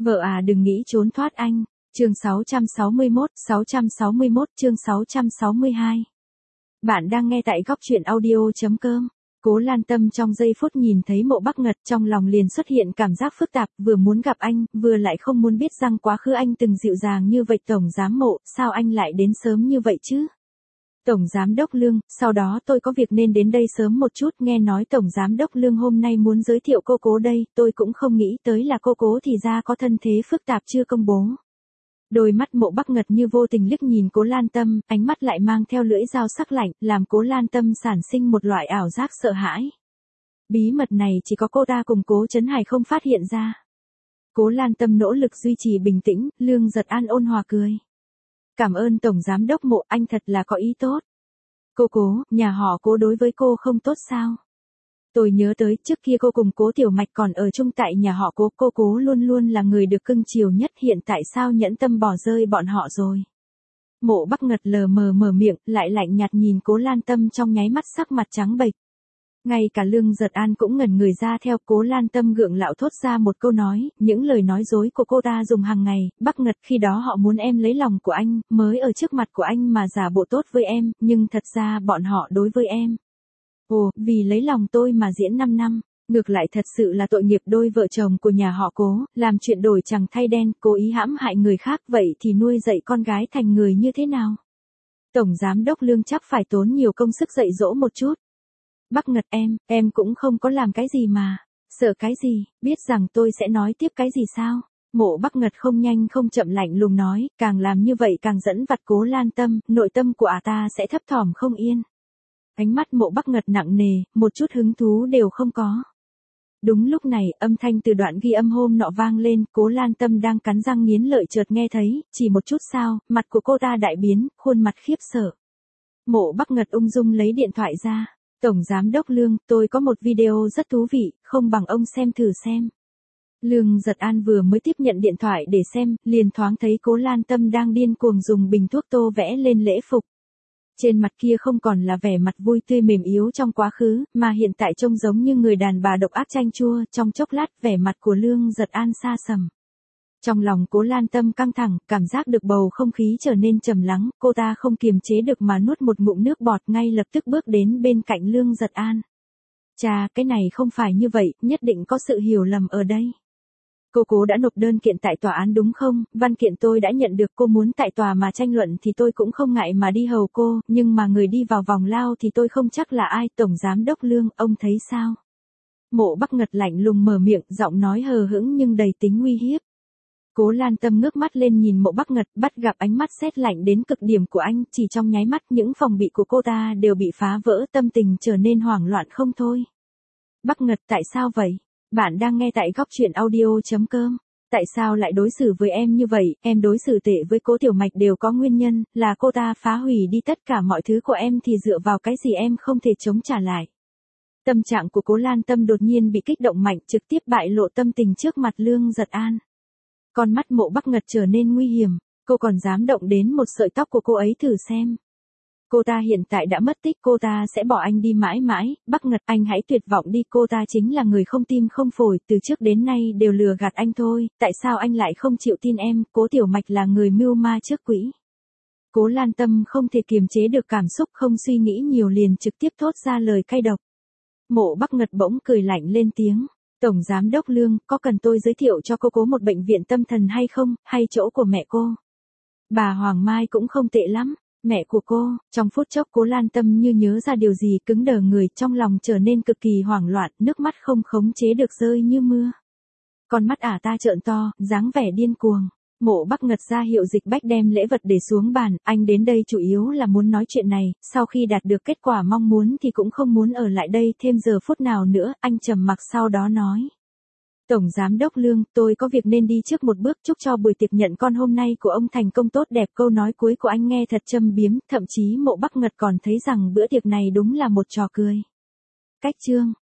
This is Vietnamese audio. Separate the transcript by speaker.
Speaker 1: Vợ à đừng nghĩ trốn thoát anh. Chương 661 chương 662. Bạn đang nghe tại góc truyện audio.com. Cố Lan Tâm trong giây phút nhìn thấy Mộ Bắc Ngật trong lòng liền xuất hiện cảm giác phức tạp, vừa muốn gặp anh, vừa lại không muốn biết rằng quá khứ anh từng dịu dàng như vậy. Tổng giám Mộ, sao anh lại đến sớm như vậy chứ? Tổng giám đốc Lương, sau đó tôi có việc nên đến đây sớm một chút, nghe nói Tổng giám đốc Lương hôm nay muốn giới thiệu cô cố đây, tôi cũng không nghĩ tới là cô cố thì ra có thân thế phức tạp chưa công bố. Đôi mắt Mộ Bắc Ngật như vô tình liếc nhìn Cố Lan Tâm, ánh mắt lại mang theo lưỡi dao sắc lạnh, làm Cố Lan Tâm sản sinh một loại ảo giác sợ hãi. Bí mật này chỉ có cô ta cùng Cố Trấn Hải không phát hiện ra. Cố Lan Tâm nỗ lực duy trì bình tĩnh, Lương Giật An ôn hòa cười. Cảm ơn Tổng giám đốc Mộ, anh thật là có ý tốt. Cô Cố, nhà họ Cố đối với cô không tốt sao? Tôi nhớ tới trước kia cô cùng Cố Tiểu Mạch còn ở chung tại nhà họ Cố, cô Cố luôn luôn là người được cưng chiều nhất, hiện tại sao nhẫn tâm bỏ rơi bọn họ rồi? Mộ Bắc Ngật lờ mờ mở miệng, lại lạnh nhạt nhìn Cố Lan Tâm trong nháy mắt sắc mặt trắng bệch. Ngay cả Lương Giật An cũng ngẩn người ra theo. Cố Lan Tâm gượng gạo thốt ra một câu nói, những lời nói dối của cô ta dùng hàng ngày, Bắc Ngật khi đó họ muốn em lấy lòng của anh, mới ở trước mặt của anh mà giả bộ tốt với em, nhưng thật ra bọn họ đối với em. Ồ, vì lấy lòng tôi mà diễn 5 năm, ngược lại thật sự là tội nghiệp đôi vợ chồng của nhà họ Cố, làm chuyện đổi chẳng thay đen, cố ý hãm hại người khác, vậy thì nuôi dạy con gái thành người như thế nào? Tổng giám đốc Lương chắc phải tốn nhiều công sức dạy dỗ một chút. Bắc Ngật em cũng không có làm cái gì mà, sợ cái gì, biết rằng tôi sẽ nói tiếp cái gì sao? Mộ Bắc Ngật không nhanh không chậm lạnh lùng nói, càng làm như vậy càng dẫn vặt Cố Lan Tâm, nội tâm của ta sẽ thấp thỏm không yên. Ánh mắt Mộ Bắc Ngật nặng nề, một chút hứng thú đều không có. Đúng lúc này, âm thanh từ đoạn ghi âm hôm nọ vang lên, Cố Lan Tâm đang cắn răng nghiến lợi chợt nghe thấy, chỉ một chút sao, mặt của cô ta đại biến, khuôn mặt khiếp sợ. Mộ Bắc Ngật ung dung lấy điện thoại ra. Tổng giám đốc Lương, tôi có một video rất thú vị, không bằng ông xem thử xem. Lương Giật An vừa mới tiếp nhận điện thoại để xem, liền thoáng thấy Cố Lan Tâm đang điên cuồng dùng bình thuốc tô vẽ lên lễ phục. Trên mặt kia không còn là vẻ mặt vui tươi mềm yếu trong quá khứ, mà hiện tại trông giống như người đàn bà độc ác chanh chua. Trong chốc lát vẻ mặt của Lương Giật An xa sầm. Trong lòng Cố Lan Tâm căng thẳng, cảm giác được bầu không khí trở nên trầm lắng, cô ta không kiềm chế được mà nuốt một ngụm nước bọt, ngay lập tức bước đến bên cạnh Lương Giật An. Chà, cái này không phải như vậy, nhất định có sự hiểu lầm ở đây. Cô Cố đã nộp đơn kiện tại tòa án đúng không? Văn kiện tôi đã nhận được, cô muốn tại tòa mà tranh luận thì tôi cũng không ngại mà đi hầu cô, nhưng mà người đi vào vòng lao thì tôi không chắc là ai. Tổng giám đốc Lương, ông thấy sao? Mộ Bắc Ngật lạnh lùng mở miệng, giọng nói hờ hững nhưng đầy tính uy hiếp. Cố Lan Tâm ngước mắt lên nhìn Mộ Bắc Ngật, bắt gặp ánh mắt sét lạnh đến cực điểm của anh, chỉ trong nháy mắt những phòng bị của cô ta đều bị phá vỡ, tâm tình trở nên hoảng loạn không thôi. Bắc Ngật, tại sao vậy? Bạn đang nghe tại góc truyện audio.com. Tại sao lại đối xử với em như vậy? Em đối xử tệ với Cố Tiểu Mạch đều có nguyên nhân, là cô ta phá hủy đi tất cả mọi thứ của em thì dựa vào cái gì em không thể chống trả lại? Tâm trạng của Cố Lan Tâm đột nhiên bị kích động mạnh, trực tiếp bại lộ tâm tình trước mặt Lương Giật An. Con mắt Mộ Bắc Ngật trở nên nguy hiểm, cô còn dám động đến một sợi tóc của cô ấy thử xem. Cô ta hiện tại đã mất tích, cô ta sẽ bỏ anh đi mãi mãi. Bắc Ngật, anh hãy tuyệt vọng đi, cô ta chính là người không tim không phổi, từ trước đến nay đều lừa gạt anh thôi, tại sao anh lại không chịu tin em? Cố Tiểu Mạch là người mưu ma trước quỹ. Cố Lan Tâm không thể kiềm chế được cảm xúc, không suy nghĩ nhiều liền trực tiếp thốt ra lời cay độc. Mộ Bắc Ngật bỗng cười lạnh lên tiếng. Tổng giám đốc Lương, có cần tôi giới thiệu cho cô Cố một bệnh viện tâm thần hay không, hay chỗ của mẹ cô? Bà Hoàng Mai cũng không tệ lắm. Mẹ của cô, trong phút chốc Cố Lan Tâm như nhớ ra điều gì, cứng đờ người, trong lòng trở nên cực kỳ hoảng loạn, nước mắt không khống chế được rơi như mưa. Con mắt ta trợn to, dáng vẻ điên cuồng. Mộ Bắc Ngật ra hiệu Dịch Bách đem lễ vật để xuống bàn, anh đến đây chủ yếu là muốn nói chuyện này, sau khi đạt được kết quả mong muốn thì cũng không muốn ở lại đây thêm giờ phút nào nữa, anh trầm mặc sau đó nói. Tổng giám đốc Lương, tôi có việc nên đi trước một bước, chúc cho buổi tiệc nhận con hôm nay của ông thành công tốt đẹp. Câu nói cuối của anh nghe thật châm biếm, thậm chí Mộ Bắc Ngật còn thấy rằng bữa tiệc này đúng là một trò cười. Cách chương